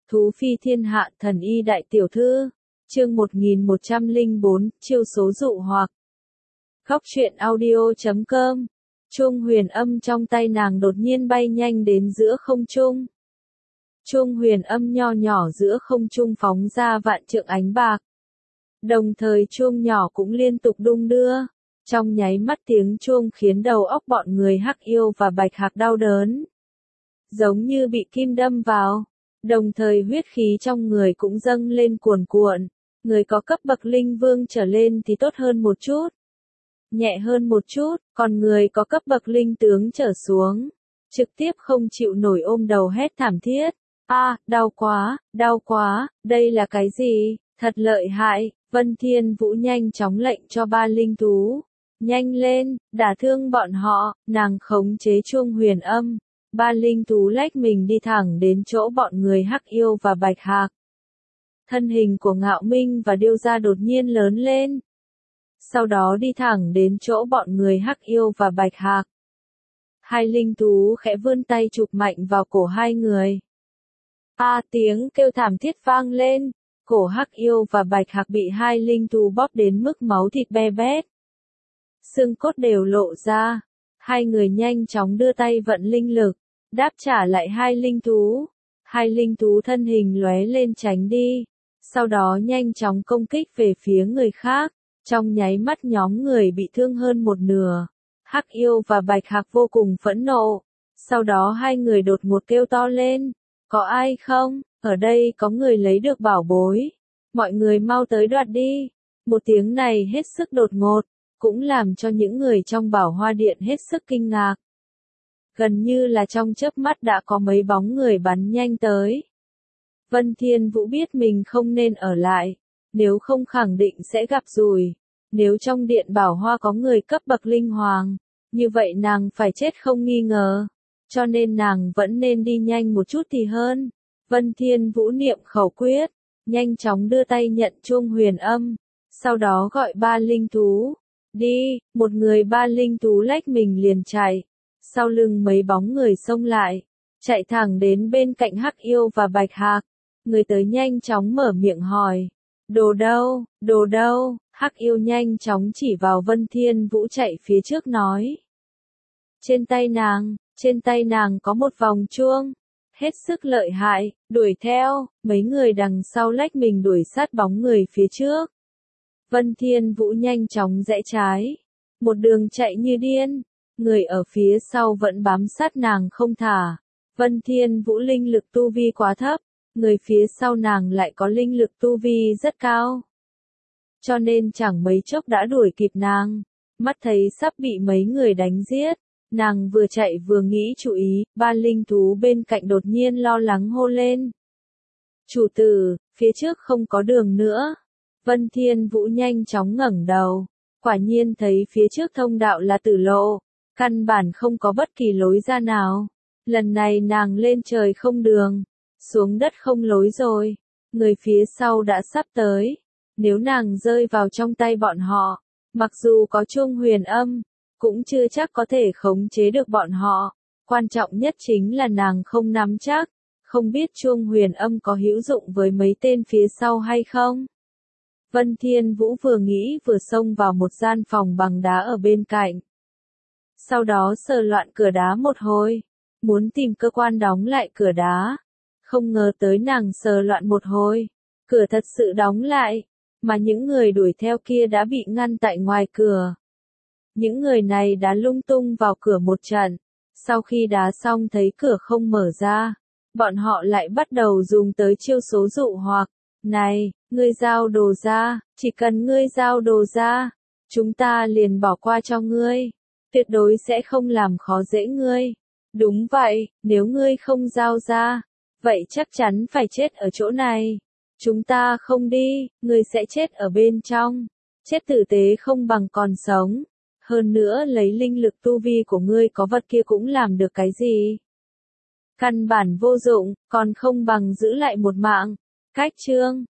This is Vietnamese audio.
Thú phi thiên hạ thần y đại tiểu thư. Chương 1104, chiêu số dụ hoặc. Góc truyện audio.com. Chuông huyền âm trong tay nàng đột nhiên bay nhanh đến giữa không trung. Chuông huyền âm nho nhỏ giữa không trung phóng ra vạn trượng ánh bạc. Đồng thời chuông nhỏ cũng liên tục đung đưa. Trong nháy mắt tiếng chuông khiến đầu óc bọn người Hắc Yêu và Bạch Hạc đau đớn. Giống như bị kim đâm vào. Đồng thời huyết khí trong người cũng dâng lên cuồn cuộn. Người có cấp bậc linh vương trở lên thì tốt hơn một chút. Nhẹ hơn một chút, còn người có cấp bậc linh tướng trở xuống. Trực tiếp không chịu nổi ôm đầu hét thảm thiết. Đau quá, đây là cái gì, thật lợi hại. Vân Thiên Vũ nhanh chóng lệnh cho ba linh thú. Nhanh lên, đả thương bọn họ, nàng khống chế chuông huyền âm. Ba linh thú lách mình đi thẳng đến chỗ bọn người Hắc Yêu và Bạch Hạc. Thân hình của Ngạo Minh và Điêu Gia đột nhiên lớn lên. Sau đó đi thẳng đến chỗ bọn người Hắc Yêu và Bạch Hạc. Hai linh thú khẽ vươn tay chụp mạnh vào cổ hai người. Tiếng kêu thảm thiết vang lên. Cổ Hắc Yêu và Bạch Hạc bị hai linh thú bóp đến mức máu thịt be bét. Xương cốt đều lộ ra. Hai người nhanh chóng đưa tay vận linh lực, đáp trả lại hai linh thú. Hai linh thú thân hình lóe lên tránh đi. Sau đó nhanh chóng công kích về phía người khác. Trong nháy mắt nhóm người bị thương hơn một nửa. Hắc Yêu và Bạch Hạc vô cùng phẫn nộ. Sau đó hai người đột ngột kêu to lên. Có ai không? Ở đây có người lấy được bảo bối. Mọi người mau tới đoạt đi. Một tiếng này hết sức đột ngột, cũng làm cho những người trong Bảo Hoa Điện hết sức kinh ngạc. Gần như là trong chớp mắt đã có mấy bóng người bắn nhanh tới. Vân Thiên Vũ biết mình không nên ở lại, nếu không khẳng định sẽ gặp rủi. Nếu trong điện Bảo Hoa có người cấp bậc linh hoàng, như vậy nàng phải chết không nghi ngờ. Cho nên nàng vẫn nên đi nhanh một chút thì hơn. Vân Thiên Vũ niệm khẩu quyết, nhanh chóng đưa tay nhận chuông huyền âm, sau đó gọi ba linh thú. Đi, một người ba linh thú lách mình liền chạy. Sau lưng mấy bóng người xông lại, chạy thẳng đến bên cạnh Hắc Yêu và Bạch Hạc. Người tới nhanh chóng mở miệng hỏi. Đồ đâu, Hắc Yêu nhanh chóng chỉ vào Vân Thiên Vũ chạy phía trước nói. Trên tay nàng có một vòng chuông. Hết sức lợi hại, đuổi theo, mấy người đằng sau lách mình đuổi sát bóng người phía trước. Vân Thiên Vũ nhanh chóng rẽ trái. Một đường chạy như điên. Người ở phía sau vẫn bám sát nàng không thả. Vân Thiên Vũ linh lực tu vi quá thấp. Người phía sau nàng lại có linh lực tu vi rất cao. Cho nên chẳng mấy chốc đã đuổi kịp nàng. Mắt thấy sắp bị mấy người đánh giết. Nàng vừa chạy vừa nghĩ chú ý, ba linh thú bên cạnh đột nhiên lo lắng hô lên. Chủ tử, phía trước không có đường nữa. Vân Thiên Vũ nhanh chóng ngẩng đầu. Quả nhiên thấy phía trước thông đạo là tử lộ. Căn bản không có bất kỳ lối ra nào. Lần này nàng lên trời không đường. Xuống đất không lối rồi. Người phía sau đã sắp tới. Nếu nàng rơi vào trong tay bọn họ, mặc dù có chuông huyền âm, cũng chưa chắc có thể khống chế được bọn họ. Quan trọng nhất chính là nàng không nắm chắc. Không biết chuông huyền âm có hữu dụng với mấy tên phía sau hay không. Vân Thiên Vũ vừa nghĩ vừa xông vào một gian phòng bằng đá ở bên cạnh. Sau đó sờ loạn cửa đá một hồi. Muốn tìm cơ quan đóng lại cửa đá. Không ngờ tới nàng sờ loạn một hồi. Cửa thật sự đóng lại. Mà những người đuổi theo kia đã bị ngăn tại ngoài cửa. Những người này đã lung tung vào cửa một trận. Sau khi đá xong thấy cửa không mở ra. Bọn họ lại bắt đầu dùng tới chiêu số dụ hoặc. Này, ngươi giao đồ ra, chỉ cần ngươi giao đồ ra, chúng ta liền bỏ qua cho ngươi. Tuyệt đối sẽ không làm khó dễ ngươi. Đúng vậy, nếu ngươi không giao ra, vậy chắc chắn phải chết ở chỗ này. Chúng ta không đi, ngươi sẽ chết ở bên trong. Chết tử tế không bằng còn sống. Hơn nữa lấy linh lực tu vi của ngươi có vật kia cũng làm được cái gì. Căn bản vô dụng, còn không bằng giữ lại một mạng. Cách chương